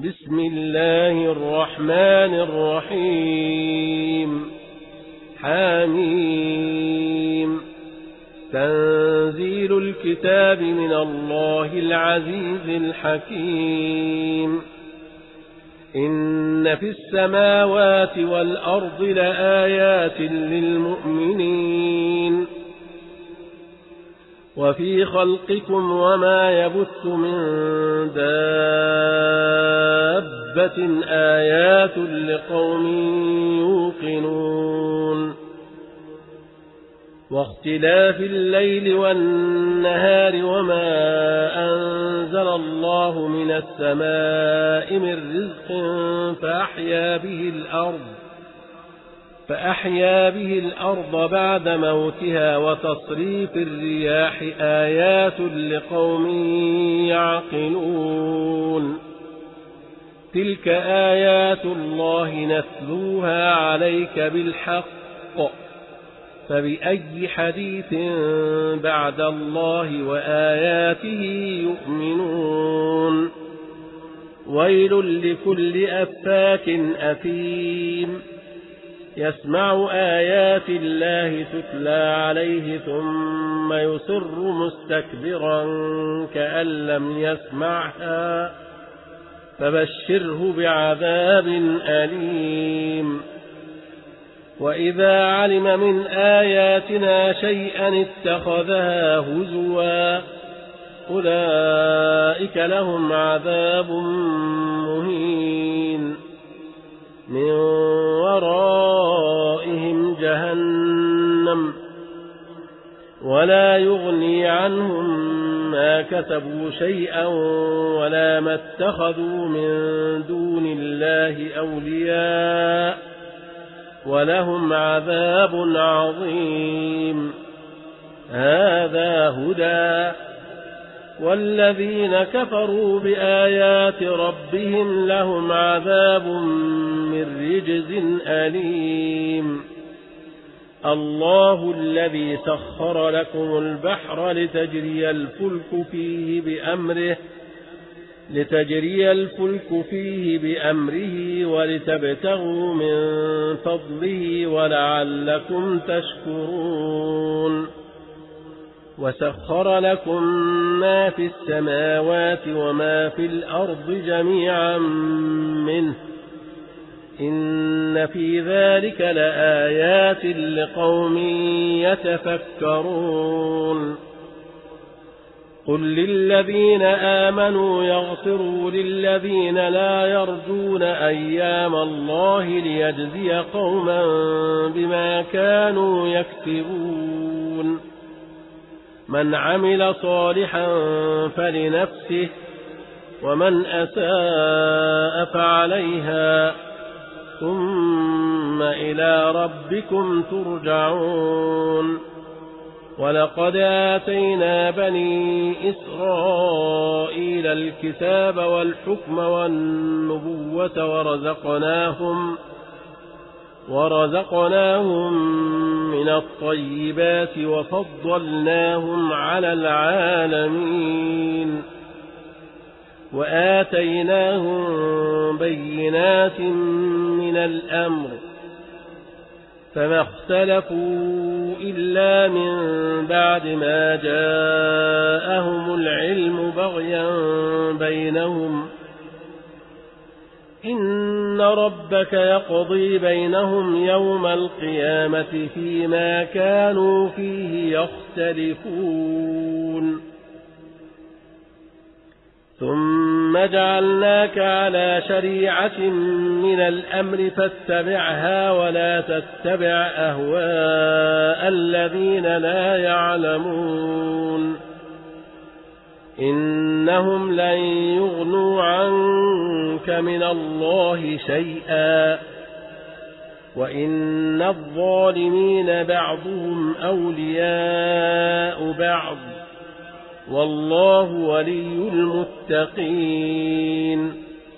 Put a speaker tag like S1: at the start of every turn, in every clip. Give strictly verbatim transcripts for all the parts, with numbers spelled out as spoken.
S1: بسم الله الرحمن الرحيم حميم تنزيل الكتاب من الله العزيز الحكيم إن في السماوات والأرض لآيات للمؤمنين وفي خلقكم وما يبث من دابة آيات لقوم يوقنون واختلاف الليل والنهار وما أنزل الله من السماء من رزق فأحيا به الأرض فأحيا به الأرض بعد موتها وتصريف الرياح آيات لقوم يعقلون تلك آيات الله نتلوها عليك بالحق فبأي حديث بعد الله وآياته يؤمنون ويل لكل أفاك أثيم يسمع آيات الله تتلى عليه ثم يصر مستكبرا كأن لم يسمعها فبشره بعذاب أليم وإذا علم من آياتنا شيئا اتخذها هزوا أولئك لهم عذاب مهين من ورائهم جهنم ولا يغني عنهم ما كسبوا شيئا ولا ما اتخذوا من دون الله أولياء ولهم عذاب عظيم هذا هدى والذين كفروا بآيات ربهم لهم عذاب من رجز أليم الله الذي سخر لكم البحر لتجري الفلك فيه بأمره لتجري الفلك فيه بأمره ولتبتغوا من فضله ولعلكم تشكرون وسخر لكم ما في السماوات وما في الأرض جميعا منه إن في ذلك لآيات لقوم يتفكرون قل للذين آمنوا يغفروا للذين لا يرجون أيام الله ليجزي قوما بما كانوا يكسبون من عمل صالحا فلنفسه ومن أساء فعليها ثم إلى ربكم ترجعون ولقد آتينا بني إسرائيل الكتاب والحكم والنبوة ورزقناهم ورزقناهم من الطيبات وفضلناهم على العالمين وآتيناهم بينات من الأمر فما اختلفوا إلا من بعد ما جاءهم العلم بغيا بينهم إن ربك يقضي بينهم يوم القيامة فيما كانوا فيه يختلفون ثم جعلناك على شريعة من الأمر فاتبعها ولا تتبع أهواء الذين لا يعلمون إنهم لن يغنوا عنك من الله شيئا وإن الظالمين بعضهم أولياء بعض والله ولي المتقين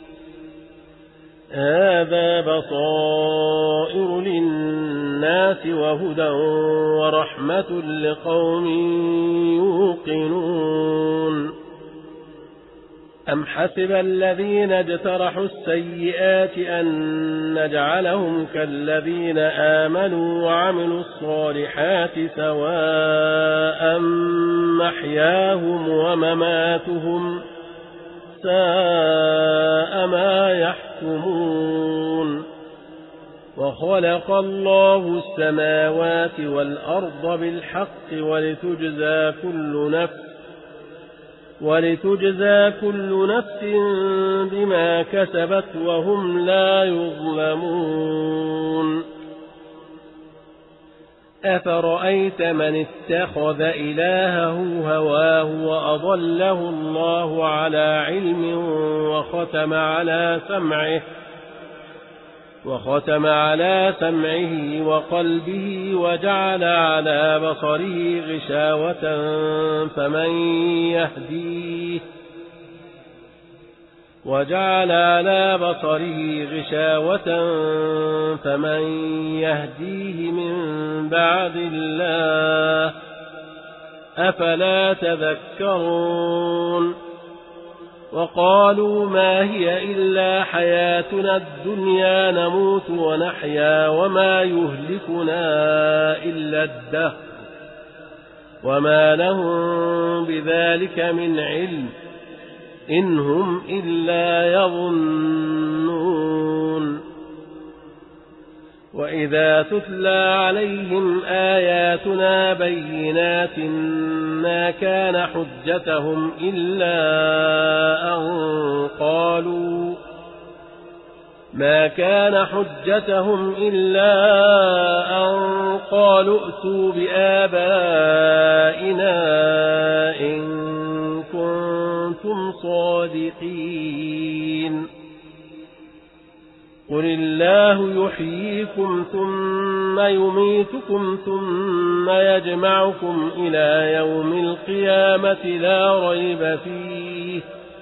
S1: هذا بصائر للناس وهدى ورحمة لقوم يوقنون أم حسب الذين اجترحوا السيئات أن نجعلهم كالذين آمنوا وعملوا الصالحات سواء محياهم ومماتهم ساء ما يحكمون وخلق الله السماوات والأرض بالحق ولتجزى كل نفس ولتجزى كل نفس بما كسبت وهم لا يظلمون أفرأيت من اتخذ إلهه هواه وأضله الله على علم وختم على سمعه وختم على سمعه وقلبه وجعل على بصره غشاوة فمن يهديه وجعل على بصره غشاوة فمن يهديه من بعد الله أفلا تذكرون وقالوا ما هي إلا حياتنا الدنيا نموت ونحيا وما يهلكنا إلا الدهر وما لهم بذلك من علم إن هم إلا يظنون وإذا تتلى عليهم آياتنا بينات ما كان حجتهم إلا أن قالوا ما كان حجتهم إلا أن قالوا ائتوا بآبائنا إن كنتم صادقين قل الله يحييكم ثم يميتكم ثم يجمعكم إلى يوم القيامة لا ريب فيه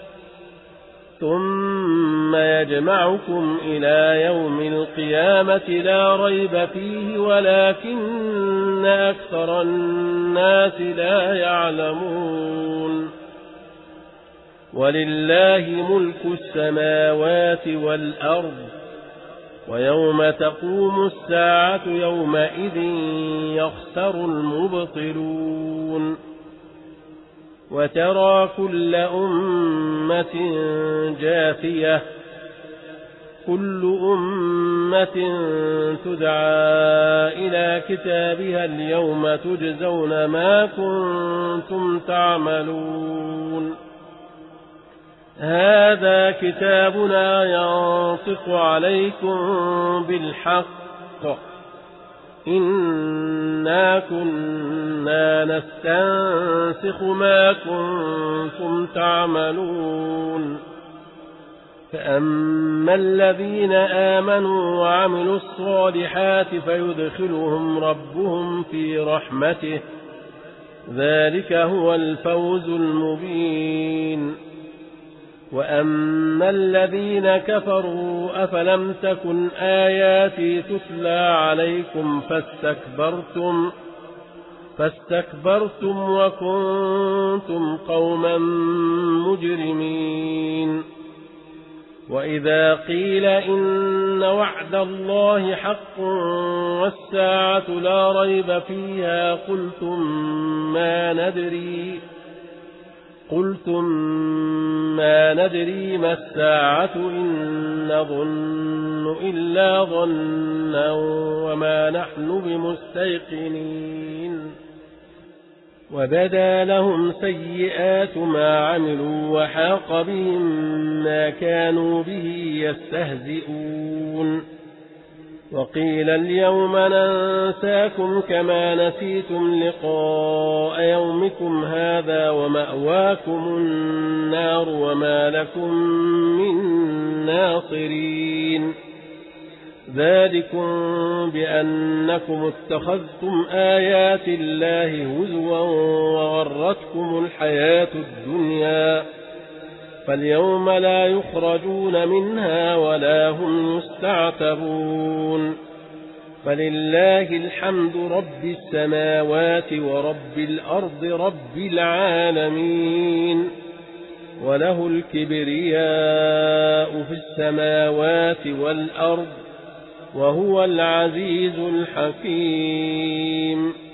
S1: ثم يجمعكم إلى يوم القيامة لا ريب فيه ولكن أكثر الناس لا يعلمون ولله ملك السماوات والأرض ويوم تقوم الساعة يومئذ يخسر المبطلون وترى كل أمة جاثية كل أمة تدعى إلى كتابها اليوم تجزون ما كنتم تعملون هذا كتابنا ينطق عليكم بالحق إنا كنا نستنسخ ما كنتم تعملون فأما الذين آمنوا وعملوا الصالحات فيدخلهم ربهم في رحمته ذلك هو الفوز المبين وأما الذين كفروا أفلم تكن آياتي تتلى عليكم فاستكبرتم فاستكبرتم وكنتم قوما مجرمين وإذا قيل إن وعد الله حق والساعة لا ريب فيها قلتم ما ندري قلتم ما ندري ما الساعة إن نظن إلا ظنا وما نحن بمستيقنين وبدا لهم سيئات ما عملوا وحاق بهم ما كانوا به يستهزئون وقيل اليوم ننساكم كما نسيتم لقاء يومكم هذا ومأواكم النار وما لكم من ناصرين ذلكم بأنكم اتخذتم آيات الله هزوا وغرتكم الحياة الدنيا فاليوم لا يخرجون منها ولا هم يستعتبون فلله الحمد رب السماوات ورب الأرض رب العالمين وله الكبرياء في السماوات والأرض وهو العزيز الحكيم.